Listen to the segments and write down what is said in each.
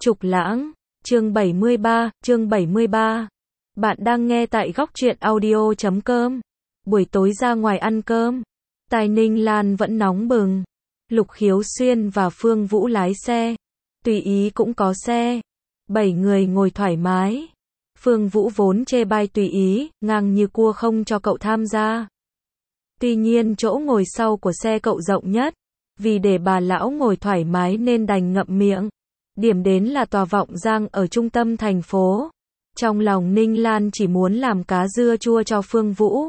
Trục Lãng, chương 73. Bạn đang nghe tại góc truyện audio.com. Buổi tối ra ngoài ăn cơm, tai Ninh Lan vẫn nóng bừng. Lục Khiếu Xuyên và Phương Vũ lái xe, Tùy Ý cũng có xe. 7 người ngồi thoải mái. Phương Vũ vốn chê bai Tùy Ý, ngang như cua không cho cậu tham gia. Tuy nhiên chỗ ngồi sau của xe cậu rộng nhất, vì để bà lão ngồi thoải mái nên đành ngậm miệng. Điểm đến là tòa Vọng Giang ở trung tâm thành phố. Trong lòng Ninh Lan chỉ muốn làm cá dưa chua cho Phương Vũ.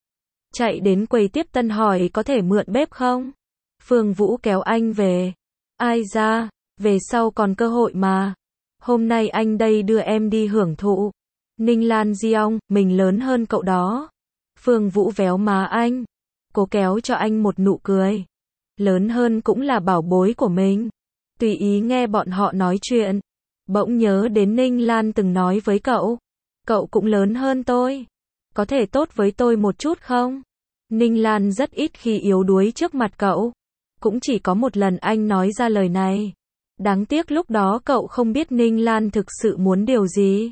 Chạy đến quầy tiếp tân hỏi có thể mượn bếp không? Phương Vũ kéo anh về. Ai ra, về sau còn cơ hội mà. Hôm nay anh đây đưa em đi hưởng thụ. Ninh Lan giong, mình lớn hơn cậu đó. Phương Vũ véo má anh, cố kéo cho anh một nụ cười. Lớn hơn cũng là bảo bối của mình. Tùy Ý nghe bọn họ nói chuyện, bỗng nhớ đến Ninh Lan từng nói với cậu. Cậu cũng lớn hơn tôi. Có thể tốt với tôi một chút không? Ninh Lan rất ít khi yếu đuối trước mặt cậu. Cũng chỉ có một lần anh nói ra lời này. Đáng tiếc lúc đó cậu không biết Ninh Lan thực sự muốn điều gì.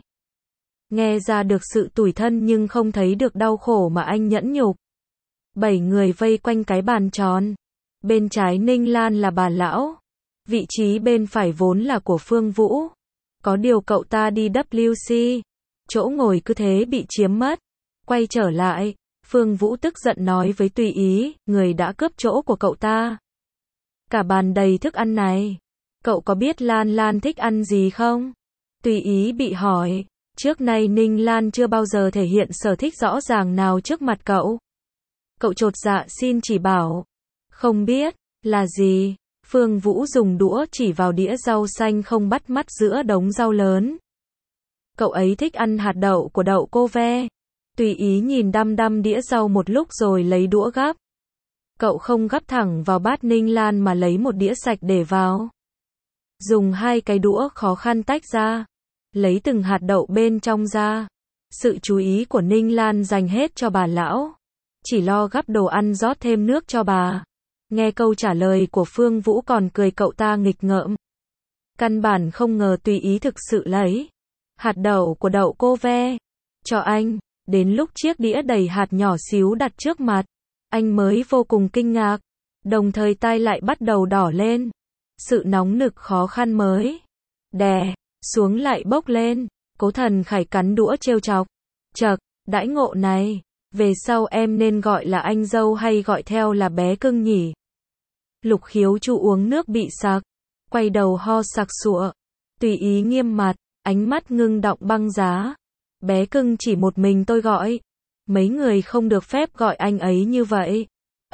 Nghe ra được sự tủi thân nhưng không thấy được đau khổ mà anh nhẫn nhục. 7 người vây quanh cái bàn tròn. Bên trái Ninh Lan là bà lão. Vị trí bên phải vốn là của Phương Vũ. Có điều cậu ta đi WC. Chỗ ngồi cứ thế bị chiếm mất. Quay trở lại, Phương Vũ tức giận nói với Tùy Ý, người đã cướp chỗ của cậu ta. Cả bàn đầy thức ăn này. Cậu có biết Lan Lan thích ăn gì không? Tùy Ý bị hỏi. Trước nay Ninh Lan chưa bao giờ thể hiện sở thích rõ ràng nào trước mặt cậu. Cậu chột dạ xin chỉ bảo. Không biết, là gì? Phương Vũ dùng đũa chỉ vào đĩa rau xanh không bắt mắt giữa đống rau lớn. Cậu ấy thích ăn hạt đậu của đậu cô ve. Tùy Ý nhìn đăm đăm đĩa rau một lúc rồi lấy đũa gắp. Cậu không gắp thẳng vào bát Ninh Lan mà lấy một đĩa sạch để vào. Dùng 2 cái đũa khó khăn tách ra. Lấy từng hạt đậu bên trong ra. Sự chú ý của Ninh Lan dành hết cho bà lão. Chỉ lo gắp đồ ăn rót thêm nước cho bà. Nghe câu trả lời của Phương Vũ còn cười cậu ta nghịch ngợm. Căn bản không ngờ Tùy Ý thực sự lấy hạt đậu của đậu cô ve cho anh. Đến lúc chiếc đĩa đầy hạt nhỏ xíu đặt trước mặt, anh mới vô cùng kinh ngạc. Đồng thời tai lại bắt đầu đỏ lên. Sự nóng nực khó khăn mới đè xuống lại bốc lên. Cố Thần Khải cắn đũa trêu chọc. Chậc, đãi ngộ này, về sau em nên gọi là anh dâu hay gọi theo là bé cưng nhỉ? Lục Khiếu Chu uống nước bị sặc, quay đầu ho sặc sụa. Tùy Ý nghiêm mặt, ánh mắt ngưng đọng băng giá. Bé cưng chỉ một mình tôi gọi. Mấy người không được phép gọi anh ấy như vậy.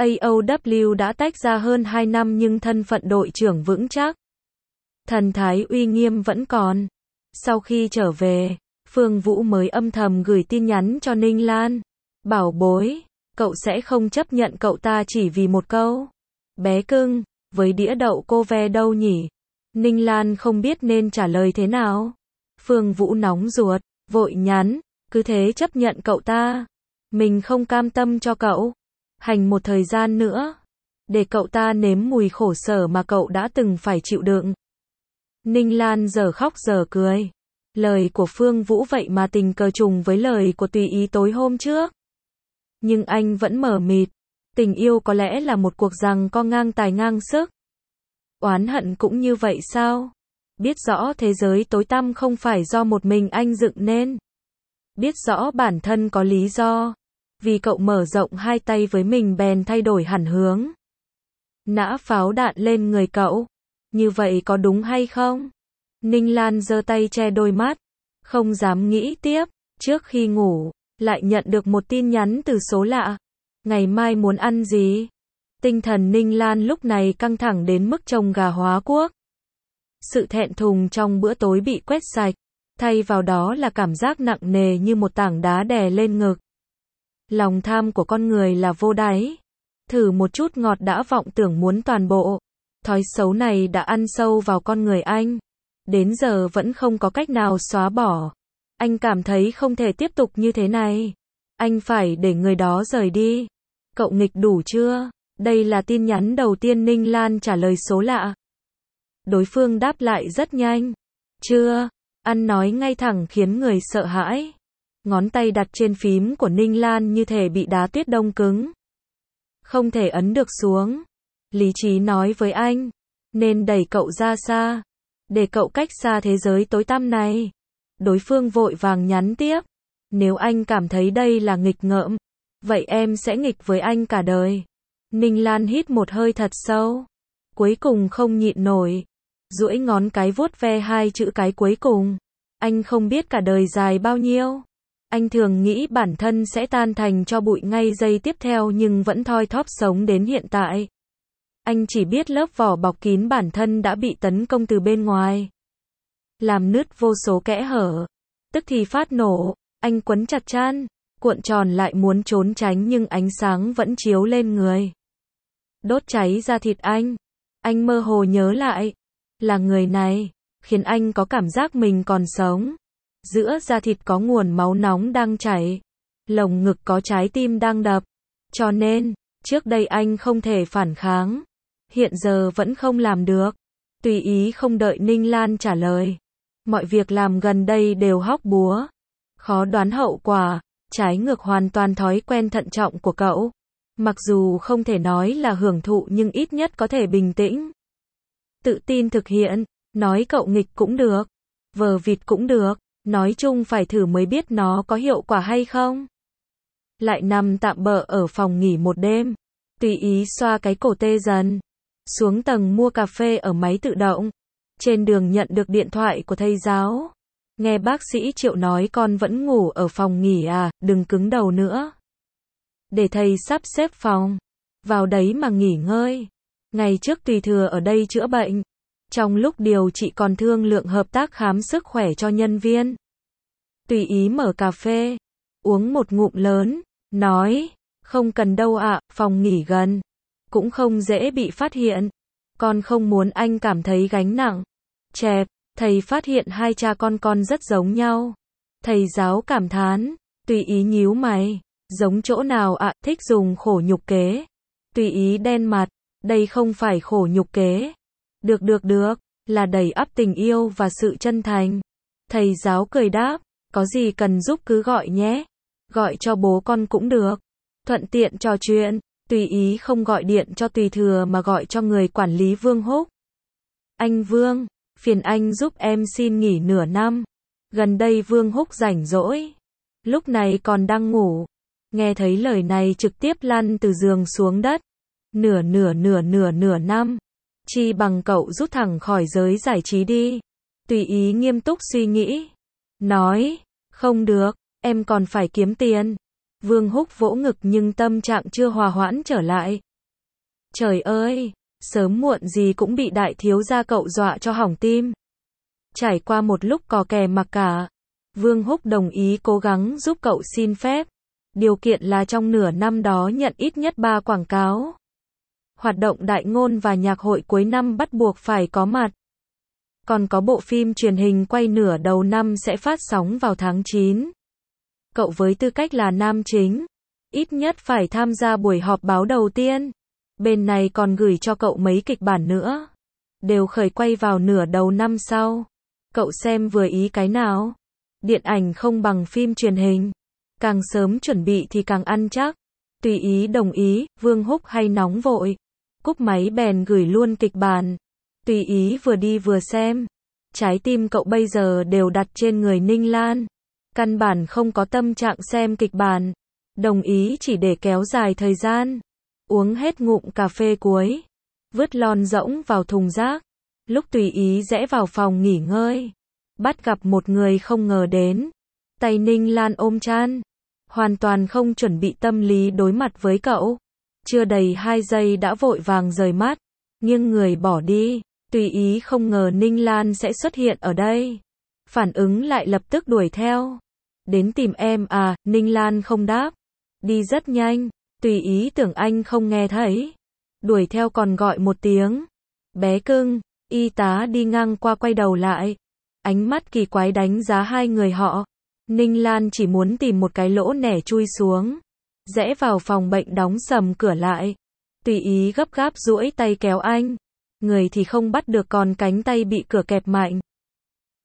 AOW đã tách ra hơn 2 năm nhưng thân phận đội trưởng vững chắc. Thần thái uy nghiêm vẫn còn. Sau khi trở về, Phương Vũ mới âm thầm gửi tin nhắn cho Ninh Lan. Bảo bối, cậu sẽ không chấp nhận cậu ta chỉ vì một câu. Bé cưng, với đĩa đậu cô ve đâu nhỉ? Ninh Lan không biết nên trả lời thế nào. Phương Vũ nóng ruột, vội nhắn, cứ thế chấp nhận cậu ta. Mình không cam tâm cho cậu hành một thời gian nữa, để cậu ta nếm mùi khổ sở mà cậu đã từng phải chịu đựng. Ninh Lan giờ khóc giờ cười. Lời của Phương Vũ vậy mà tình cờ trùng với lời của Tùy Ý tối hôm trước. Nhưng anh vẫn mờ mịt. Tình yêu có lẽ là một cuộc giằng co ngang tài ngang sức. Oán hận cũng như vậy sao? Biết rõ thế giới tối tăm không phải do một mình anh dựng nên. Biết rõ bản thân có lý do. Vì cậu mở rộng 2 tay với mình bèn thay đổi hẳn hướng. Nã pháo đạn lên người cậu. Như vậy có đúng hay không? Ninh Lan giơ tay che đôi mắt. Không dám nghĩ tiếp. Trước khi ngủ, lại nhận được một tin nhắn từ số lạ. Ngày mai muốn ăn gì? Tinh thần Ninh Lan lúc này căng thẳng đến mức trông gà hóa cuốc. Sự thẹn thùng trong bữa tối bị quét sạch. Thay vào đó là cảm giác nặng nề như một tảng đá đè lên ngực. Lòng tham của con người là vô đáy. Thử một chút ngọt đã vọng tưởng muốn toàn bộ. Thói xấu này đã ăn sâu vào con người anh. Đến giờ vẫn không có cách nào xóa bỏ. Anh cảm thấy không thể tiếp tục như thế này. Anh phải để người đó rời đi. Cậu nghịch đủ chưa? Đây là tin nhắn đầu tiên Ninh Lan trả lời số lạ. Đối phương đáp lại rất nhanh. Chưa, ăn nói ngay thẳng khiến người sợ hãi. Ngón tay đặt trên phím của Ninh Lan như thể bị đá tuyết đông cứng. Không thể ấn được xuống. Lý trí nói với anh, nên đẩy cậu ra xa, để cậu cách xa thế giới tối tăm này. Đối phương vội vàng nhắn tiếp, nếu anh cảm thấy đây là nghịch ngợm, vậy em sẽ nghịch với anh cả đời. Ninh Lan hít một hơi thật sâu, cuối cùng không nhịn nổi, duỗi ngón cái vuốt ve hai chữ cái cuối cùng. Anh không biết cả đời dài bao nhiêu. Anh thường nghĩ bản thân sẽ tan thành tro bụi ngay giây tiếp theo nhưng vẫn thoi thóp sống đến hiện tại. Anh chỉ biết lớp vỏ bọc kín bản thân đã bị tấn công từ bên ngoài, làm nứt vô số kẽ hở. Tức thì phát nổ, anh quấn chặt chăn, cuộn tròn lại muốn trốn tránh nhưng ánh sáng vẫn chiếu lên người, đốt cháy da thịt anh. Anh mơ hồ nhớ lại, là người này, khiến anh có cảm giác mình còn sống. Giữa da thịt có nguồn máu nóng đang chảy, lồng ngực có trái tim đang đập. Cho nên, trước đây anh không thể phản kháng, hiện giờ vẫn không làm được. Tùy ý không đợi Ninh Lan trả lời. Mọi việc làm gần đây đều hóc búa, khó đoán hậu quả, trái ngược hoàn toàn thói quen thận trọng của cậu. Mặc dù không thể nói là hưởng thụ nhưng ít nhất có thể bình tĩnh, tự tin thực hiện. Nói cậu nghịch cũng được, vờ vịt cũng được, nói chung phải thử mới biết nó có hiệu quả hay không. Lại nằm tạm bợ ở phòng nghỉ một đêm, tùy ý xoa cái cổ tê dần. Xuống tầng mua cà phê ở máy tự động. Trên đường nhận được điện thoại của thầy giáo. Nghe bác sĩ Triệu nói con vẫn ngủ ở phòng nghỉ à, đừng cứng đầu nữa. Để thầy sắp xếp phòng, vào đấy mà nghỉ ngơi. Ngày trước Tùy thừa ở đây chữa bệnh. Trong lúc điều trị còn thương lượng hợp tác khám sức khỏe cho nhân viên. Tùy ý mở cà phê, uống một ngụm lớn, nói, không cần đâu ạ, phòng nghỉ gần, cũng không dễ bị phát hiện. Con không muốn anh cảm thấy gánh nặng. Chẹp, thầy phát hiện hai cha con rất giống nhau. Thầy giáo cảm thán, Tùy ý nhíu mày, giống chỗ nào ạ, thích dùng khổ nhục kế. Tùy ý đen mặt, đây không phải khổ nhục kế. Được, là đầy ắp tình yêu và sự chân thành. Thầy giáo cười đáp, có gì cần giúp cứ gọi nhé. Gọi cho bố con cũng được. Thuận tiện trò chuyện. Tùy ý không gọi điện cho Tùy thừa mà gọi cho người quản lý Vương Húc. Anh Vương, phiền anh giúp em xin nghỉ nửa năm. Gần đây Vương Húc rảnh rỗi, lúc này còn đang ngủ. Nghe thấy lời này trực tiếp lăn từ giường xuống đất. Nửa năm. Chi bằng cậu rút thẳng khỏi giới giải trí đi. Tùy ý nghiêm túc suy nghĩ. Nói, không được, em còn phải kiếm tiền. Vương Húc vỗ ngực nhưng tâm trạng chưa hòa hoãn trở lại. Trời ơi, sớm muộn gì cũng bị đại thiếu gia cậu dọa cho hỏng tim. Trải qua một lúc cò kè mặc cả, Vương Húc đồng ý cố gắng giúp cậu xin phép. Điều kiện là trong nửa năm đó nhận ít nhất 3 quảng cáo. Hoạt động đại ngôn và nhạc hội cuối năm bắt buộc phải có mặt. Còn có bộ phim truyền hình quay nửa đầu năm sẽ phát sóng vào tháng 9. Cậu với tư cách là nam chính, ít nhất phải tham gia buổi họp báo đầu tiên. Bên này còn gửi cho cậu mấy kịch bản nữa. Đều khởi quay vào nửa đầu năm sau. Cậu xem vừa ý cái nào. Điện ảnh không bằng phim truyền hình. Càng sớm chuẩn bị thì càng ăn chắc. Tùy ý đồng ý, Vương Húc hay nóng vội. Cúp máy bèn gửi luôn kịch bản. Tùy ý vừa đi vừa xem. Trái tim cậu bây giờ đều đặt trên người Ninh Lan. Căn bản không có tâm trạng xem kịch bản. Đồng ý chỉ để kéo dài thời gian. Uống hết ngụm cà phê cuối. Vứt lon rỗng vào thùng rác. Lúc Tùy ý rẽ vào phòng nghỉ ngơi. Bắt gặp một người không ngờ đến. Tay Ninh Lan ôm chăn. Hoàn toàn không chuẩn bị tâm lý đối mặt với cậu. Chưa đầy 2 giây đã vội vàng rời mắt. Nghiêng người bỏ đi. Tùy ý không ngờ Ninh Lan sẽ xuất hiện ở đây. Phản ứng lại lập tức đuổi theo. Đến tìm em à, Ninh Lan không đáp. Đi rất nhanh, Tùy ý tưởng anh không nghe thấy. Đuổi theo còn gọi một tiếng. Bé cưng, y tá đi ngang qua quay đầu lại. Ánh mắt kỳ quái đánh giá hai người họ. Ninh Lan chỉ muốn tìm một cái lỗ nẻ chui xuống. Rẽ vào phòng bệnh đóng sầm cửa lại. Tùy ý gấp gáp duỗi tay kéo anh. Người thì không bắt được còn cánh tay bị cửa kẹp mạnh.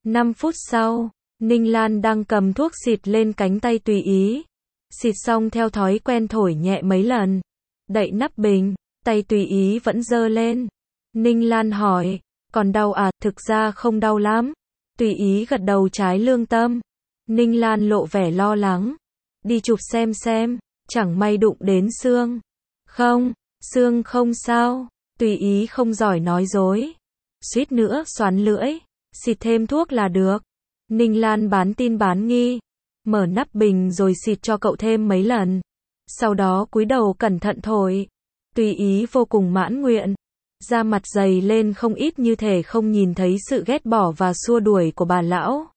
5 phút sau, Ninh Lan đang cầm thuốc xịt lên cánh tay Tùy Ý. Xịt xong theo thói quen thổi nhẹ mấy lần. Đậy nắp bình, tay Tùy Ý vẫn giơ lên. Ninh Lan hỏi, còn đau à? Thực ra không đau lắm. Tùy Ý gật đầu trái lương tâm. Ninh Lan lộ vẻ lo lắng. Đi chụp xem, chẳng may đụng đến xương. Không, xương không sao. Tùy Ý không giỏi nói dối. Suýt nữa xoắn lưỡi. Xịt thêm thuốc là được. Ninh Lan bán tin bán nghi. Mở nắp bình rồi xịt cho cậu thêm mấy lần. Sau đó cúi đầu cẩn thận thổi. Tùy Ý vô cùng mãn nguyện. Da mặt dày lên không ít như thể không nhìn thấy sự ghét bỏ và xua đuổi của bà lão.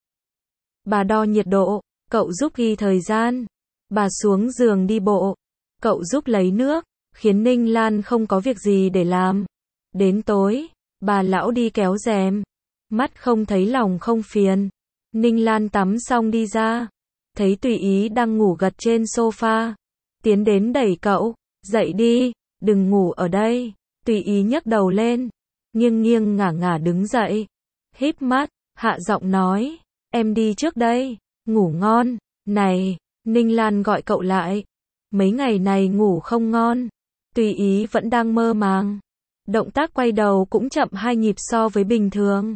Bà đo nhiệt độ, cậu giúp ghi thời gian. Bà xuống giường đi bộ. Cậu giúp lấy nước, khiến Ninh Lan không có việc gì để làm. Đến tối, bà lão đi kéo rèm. Mắt không thấy lòng không phiền. Ninh Lan tắm xong đi ra. Thấy Tùy Ý đang ngủ gật trên sofa. Tiến đến đẩy cậu. Dậy đi, đừng ngủ ở đây. Tùy Ý nhấc đầu lên. Nghiêng nghiêng ngả ngả đứng dậy. Híp mắt, hạ giọng nói. Em đi trước đây. Ngủ ngon. Này, Ninh Lan gọi cậu lại. Mấy ngày này ngủ không ngon. Tùy Ý vẫn đang mơ màng. Động tác quay đầu cũng chậm 2 nhịp so với bình thường.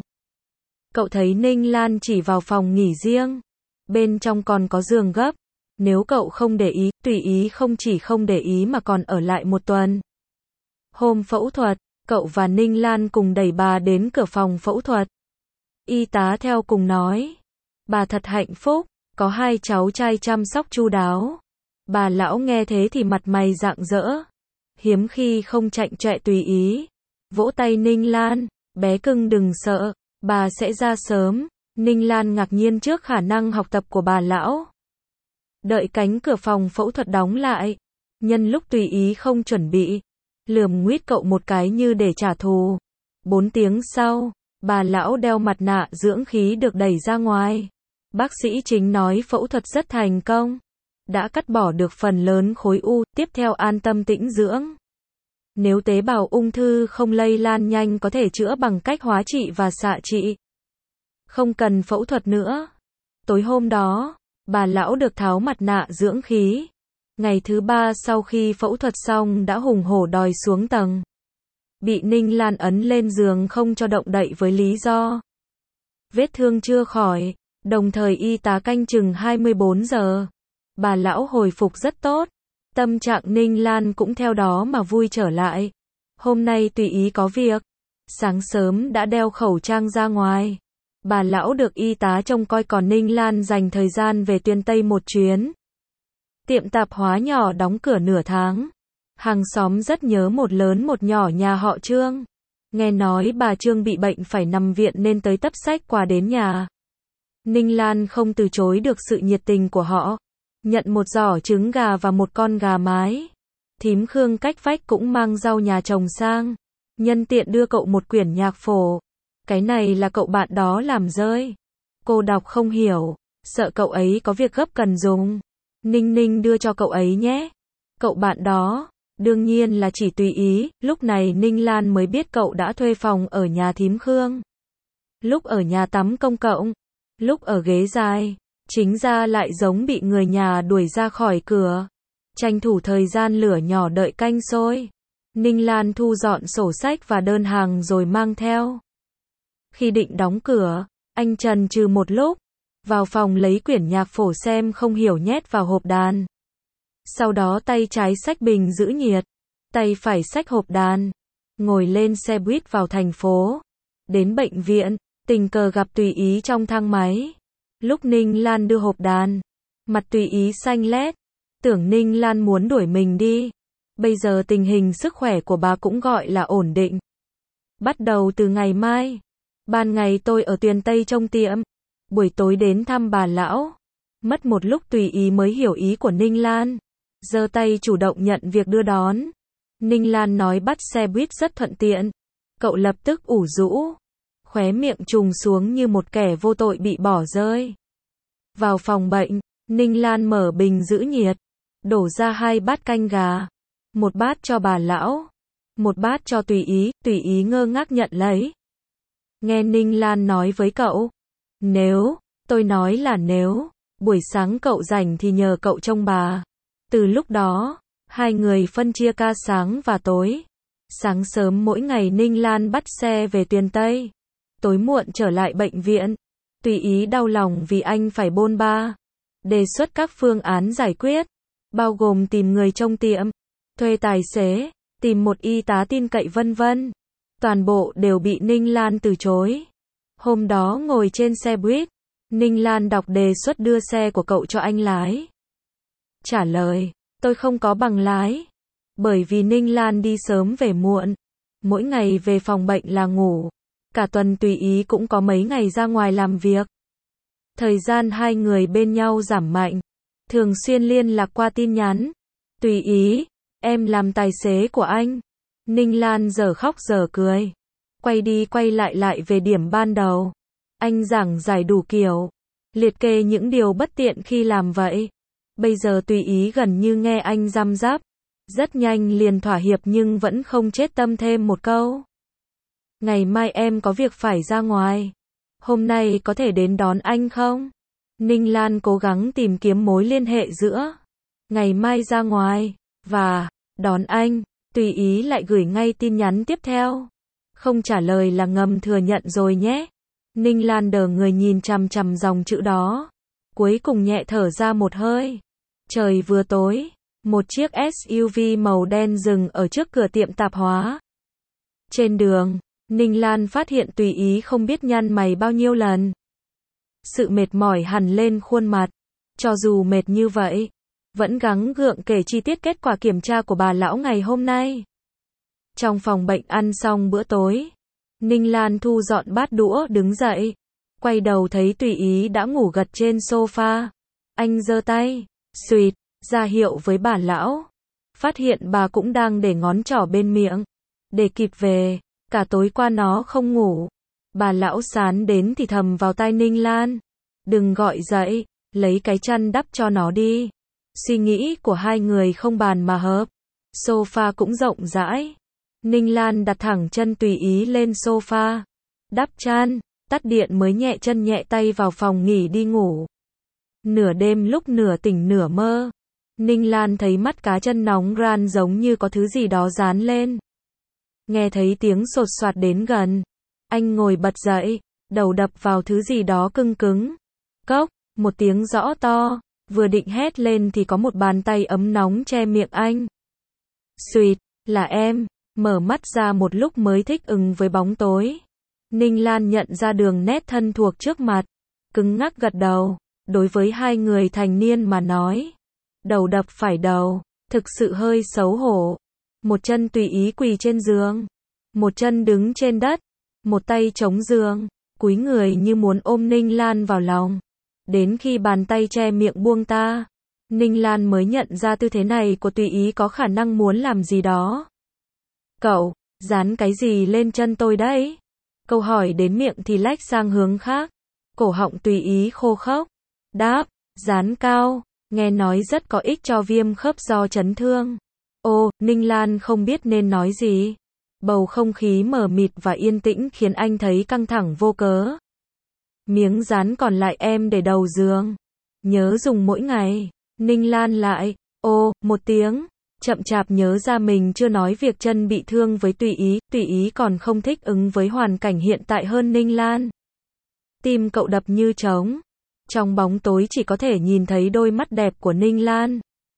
Cậu thấy Ninh Lan chỉ vào phòng nghỉ riêng. Bên trong còn có giường gấp. Nếu cậu không để ý, Tùy Ý không chỉ không để ý mà còn ở lại 1 tuần. Hôm phẫu thuật, cậu và Ninh Lan cùng đẩy bà đến cửa phòng phẫu thuật. Y tá theo cùng nói. Bà thật hạnh phúc, có 2 cháu trai chăm sóc chu đáo. Bà lão nghe thế thì mặt mày rạng rỡ. Hiếm khi không chạnh chọe Tùy Ý. Vỗ tay Ninh Lan, bé cưng đừng sợ, bà sẽ ra sớm. Ninh Lan ngạc nhiên trước khả năng học tập của bà lão. Đợi cánh cửa phòng phẫu thuật đóng lại. Nhân lúc Tùy Ý không chuẩn bị. Lườm nguýt cậu một cái như để trả thù. 4 tiếng sau, bà lão đeo mặt nạ dưỡng khí được đẩy ra ngoài. Bác sĩ chính nói phẫu thuật rất thành công. Đã cắt bỏ được phần lớn khối u, tiếp theo an tâm tĩnh dưỡng. Nếu tế bào ung thư không lây lan nhanh có thể chữa bằng cách hóa trị và xạ trị. Không cần phẫu thuật nữa. Tối hôm đó, bà lão được tháo mặt nạ dưỡng khí. Ngày thứ 3 sau khi phẫu thuật xong đã hùng hổ đòi xuống tầng. Bị Ninh Lan ấn lên giường không cho động đậy với lý do vết thương chưa khỏi, đồng thời y tá canh chừng 24 giờ. Bà lão hồi phục rất tốt. Tâm trạng Ninh Lan cũng theo đó mà vui trở lại. Hôm nay Tùy Ý có việc. Sáng sớm đã đeo khẩu trang ra ngoài. Bà lão được y tá trông coi còn Ninh Lan dành thời gian về Tuyên Tây một chuyến. Tiệm tạp hóa nhỏ đóng cửa nửa tháng. Hàng xóm rất nhớ một lớn một nhỏ nhà họ Trương. Nghe nói bà Trương bị bệnh phải nằm viện nên tới tấp xách quà đến nhà. Ninh Lan không từ chối được sự nhiệt tình của họ. Nhận một giỏ trứng gà và một con gà mái. Thím Khương cách vách cũng mang rau nhà chồng sang. Nhân tiện đưa cậu một quyển nhạc phổ. Cái này là cậu bạn đó làm rơi. Cô đọc không hiểu. Sợ cậu ấy có việc gấp cần dùng. Ninh Ninh đưa cho cậu ấy nhé. Cậu bạn đó. Đương nhiên là chỉ Tùy Ý. Lúc này Ninh Lan mới biết cậu đã thuê phòng ở nhà thím Khương. Lúc ở nhà tắm công cộng. Lúc ở ghế dài. Chính ra lại giống bị người nhà đuổi ra khỏi cửa. Tranh thủ thời gian lửa nhỏ đợi canh sôi. Ninh Lan thu dọn sổ sách và đơn hàng rồi mang theo. Khi định đóng cửa, anh chần chừ một lúc. Vào phòng lấy quyển nhạc phổ xem không hiểu nhét vào hộp đàn. Sau đó tay trái xách bình giữ nhiệt. Tay phải xách hộp đàn. Ngồi lên xe buýt vào thành phố. Đến bệnh viện, tình cờ gặp Tùy Ý trong thang máy. Lúc Ninh Lan đưa hộp đàn, mặt Tùy Ý xanh lét, tưởng Ninh Lan muốn đuổi mình đi. Bây giờ tình hình sức khỏe của bà cũng gọi là ổn định. Bắt đầu từ ngày mai, ban ngày tôi ở Tuyền Tây trông tiệm, buổi tối đến thăm bà lão. Mất một lúc Tùy Ý mới hiểu ý của Ninh Lan, giơ tay chủ động nhận việc đưa đón. Ninh Lan nói bắt xe buýt rất thuận tiện. Cậu lập tức ủ rũ, khóe miệng trùng xuống như một kẻ vô tội bị bỏ rơi. Vào phòng bệnh, Ninh Lan mở bình giữ nhiệt, đổ ra 2 bát canh gà, một bát cho bà lão, một bát cho Tùy Ý ngơ ngác nhận lấy. Nghe Ninh Lan nói với cậu, Nếu, tôi nói là nếu, buổi sáng cậu rảnh thì nhờ cậu trông bà. Từ lúc đó, hai người phân chia ca sáng và tối. Sáng sớm mỗi ngày Ninh Lan bắt xe về Tuyền Tây. Tối muộn trở lại bệnh viện. Tùy Ý đau lòng vì anh phải bôn ba. Đề xuất các phương án giải quyết, bao gồm tìm người trông tiệm, thuê tài xế, tìm một y tá tin cậy vân vân. Toàn bộ đều bị Ninh Lan từ chối. Hôm đó ngồi trên xe buýt, Ninh Lan đọc đề xuất đưa xe của cậu cho anh lái. Trả lời, tôi không có bằng lái. Bởi vì Ninh Lan đi sớm về muộn. Mỗi ngày về phòng bệnh là ngủ. Cả tuần Tùy Ý cũng có mấy ngày ra ngoài làm việc. Thời gian hai người bên nhau giảm mạnh. Thường xuyên liên lạc qua tin nhắn. Tùy Ý, em làm tài xế của anh. Ninh Lan giờ khóc giờ cười. Quay đi quay lại về điểm ban đầu. Anh giảng giải đủ kiểu. Liệt kê những điều bất tiện khi làm vậy. Bây giờ Tùy Ý gần như nghe anh răm rắp. Rất nhanh liền thỏa hiệp nhưng vẫn không chết tâm thêm một câu. Ngày mai em có việc phải ra ngoài. Hôm nay có thể đến đón anh không? Ninh Lan cố gắng tìm kiếm mối liên hệ giữa ngày mai ra ngoài và đón anh. Tùy Ý lại gửi ngay tin nhắn tiếp theo. Không trả lời là ngầm thừa nhận rồi nhé. Ninh Lan đờ người nhìn chằm chằm dòng chữ đó. Cuối cùng nhẹ thở ra một hơi. Trời vừa tối. Một chiếc SUV màu đen dừng ở trước cửa tiệm tạp hóa. Trên đường, Ninh Lan phát hiện Tùy Ý không biết nhăn mày bao nhiêu lần. Sự mệt mỏi hằn lên khuôn mặt. Cho dù mệt như vậy, vẫn gắng gượng kể chi tiết kết quả kiểm tra của bà lão ngày hôm nay. Trong phòng bệnh ăn xong bữa tối, Ninh Lan thu dọn bát đũa đứng dậy. Quay đầu thấy Tùy Ý đã ngủ gật trên sofa. Anh giơ tay, xuỵt, ra hiệu với bà lão. Phát hiện bà cũng đang để ngón trỏ bên miệng. Để kịp về, cả tối qua nó không ngủ. Bà lão sán đến thì thầm vào tai Ninh Lan. Đừng gọi dậy, lấy cái chăn đắp cho nó đi. Suy nghĩ của hai người không bàn mà hợp. Sofa cũng rộng rãi. Ninh Lan đặt thẳng chân Tùy Ý lên sofa. Đắp chăn, tắt điện mới nhẹ chân nhẹ tay vào phòng nghỉ đi ngủ. Nửa đêm lúc nửa tỉnh nửa mơ, Ninh Lan thấy mắt cá chân nóng ran giống như có thứ gì đó dán lên. Nghe thấy tiếng sột soạt đến gần. Anh ngồi bật dậy, đầu đập vào thứ gì đó cứng cứng. Cốc, một tiếng rõ to. Vừa định hét lên thì có một bàn tay ấm nóng che miệng anh. Xuỵt, là em. Mở mắt ra một lúc mới thích ứng với bóng tối. Ninh Lan nhận ra đường nét thân thuộc trước mặt. Cứng ngắc gật đầu. Đối với hai người thành niên mà nói, đầu đập phải đầu, thực sự hơi xấu hổ. Một chân Tùy Ý quỳ trên giường, một chân đứng trên đất, một tay chống giường, cúi người như muốn ôm Ninh Lan vào lòng. Đến khi bàn tay che miệng buông ta, Ninh Lan mới nhận ra tư thế này của Tùy Ý có khả năng muốn làm gì đó. Cậu, dán cái gì lên chân tôi đấy? Câu hỏi đến miệng thì lách sang hướng khác. Cổ họng Tùy Ý khô khốc. Đáp, dán cao, nghe nói rất có ích cho viêm khớp do chấn thương. Ô, Ninh Lan không biết nên nói gì. Bầu không khí mờ mịt và yên tĩnh khiến anh thấy căng thẳng vô cớ. Miếng dán còn lại em để đầu giường. Nhớ dùng mỗi ngày. Ninh Lan lại, ô, một tiếng. Chậm chạp nhớ ra mình chưa nói việc chân bị thương với Tùy Ý còn không thích ứng với hoàn cảnh hiện tại hơn Ninh Lan. Tim cậu đập như trống. Trong bóng tối chỉ có thể nhìn thấy đôi mắt đẹp của Ninh Lan.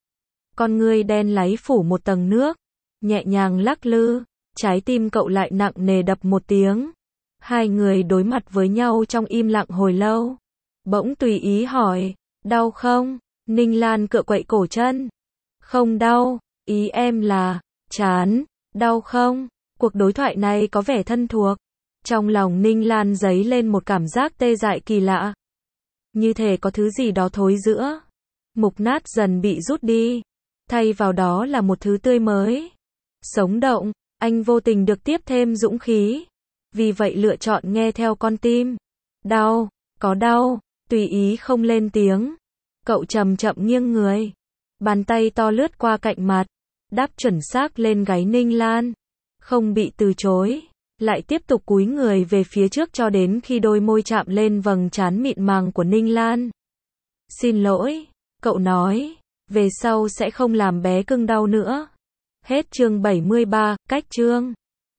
Con ngươi đen láy phủ một tầng nước, nhẹ nhàng lắc lư, trái tim cậu lại nặng nề đập một tiếng. Hai người đối mặt với nhau trong im lặng hồi lâu. Bỗng Tùy Ý hỏi, đau không? Ninh Lan cựa quậy cổ chân. Không đau, ý em là, chán, đau không? Cuộc đối thoại này có vẻ thân thuộc. Trong lòng Ninh Lan dấy lên một cảm giác tê dại kỳ lạ. Như thể có thứ gì đó thối rữa, mục nát dần bị rút đi. Thay vào đó là một thứ tươi mới, sống động. Anh vô tình được tiếp thêm dũng khí. Vì vậy lựa chọn nghe theo con tim. Đau, có đau. Tùy Ý không lên tiếng. Cậu chậm chậm nghiêng người. Bàn tay to lướt qua cạnh mặt, đáp chuẩn xác lên gáy Ninh Lan. Không bị từ chối. lại tiếp tục cúi người về phía trước cho đến khi đôi môi chạm lên vầng trán mịn màng của Ninh Lan. Xin lỗi, cậu nói, về sau sẽ không làm bé cưng đau nữa. Hết chương 73, cách chương.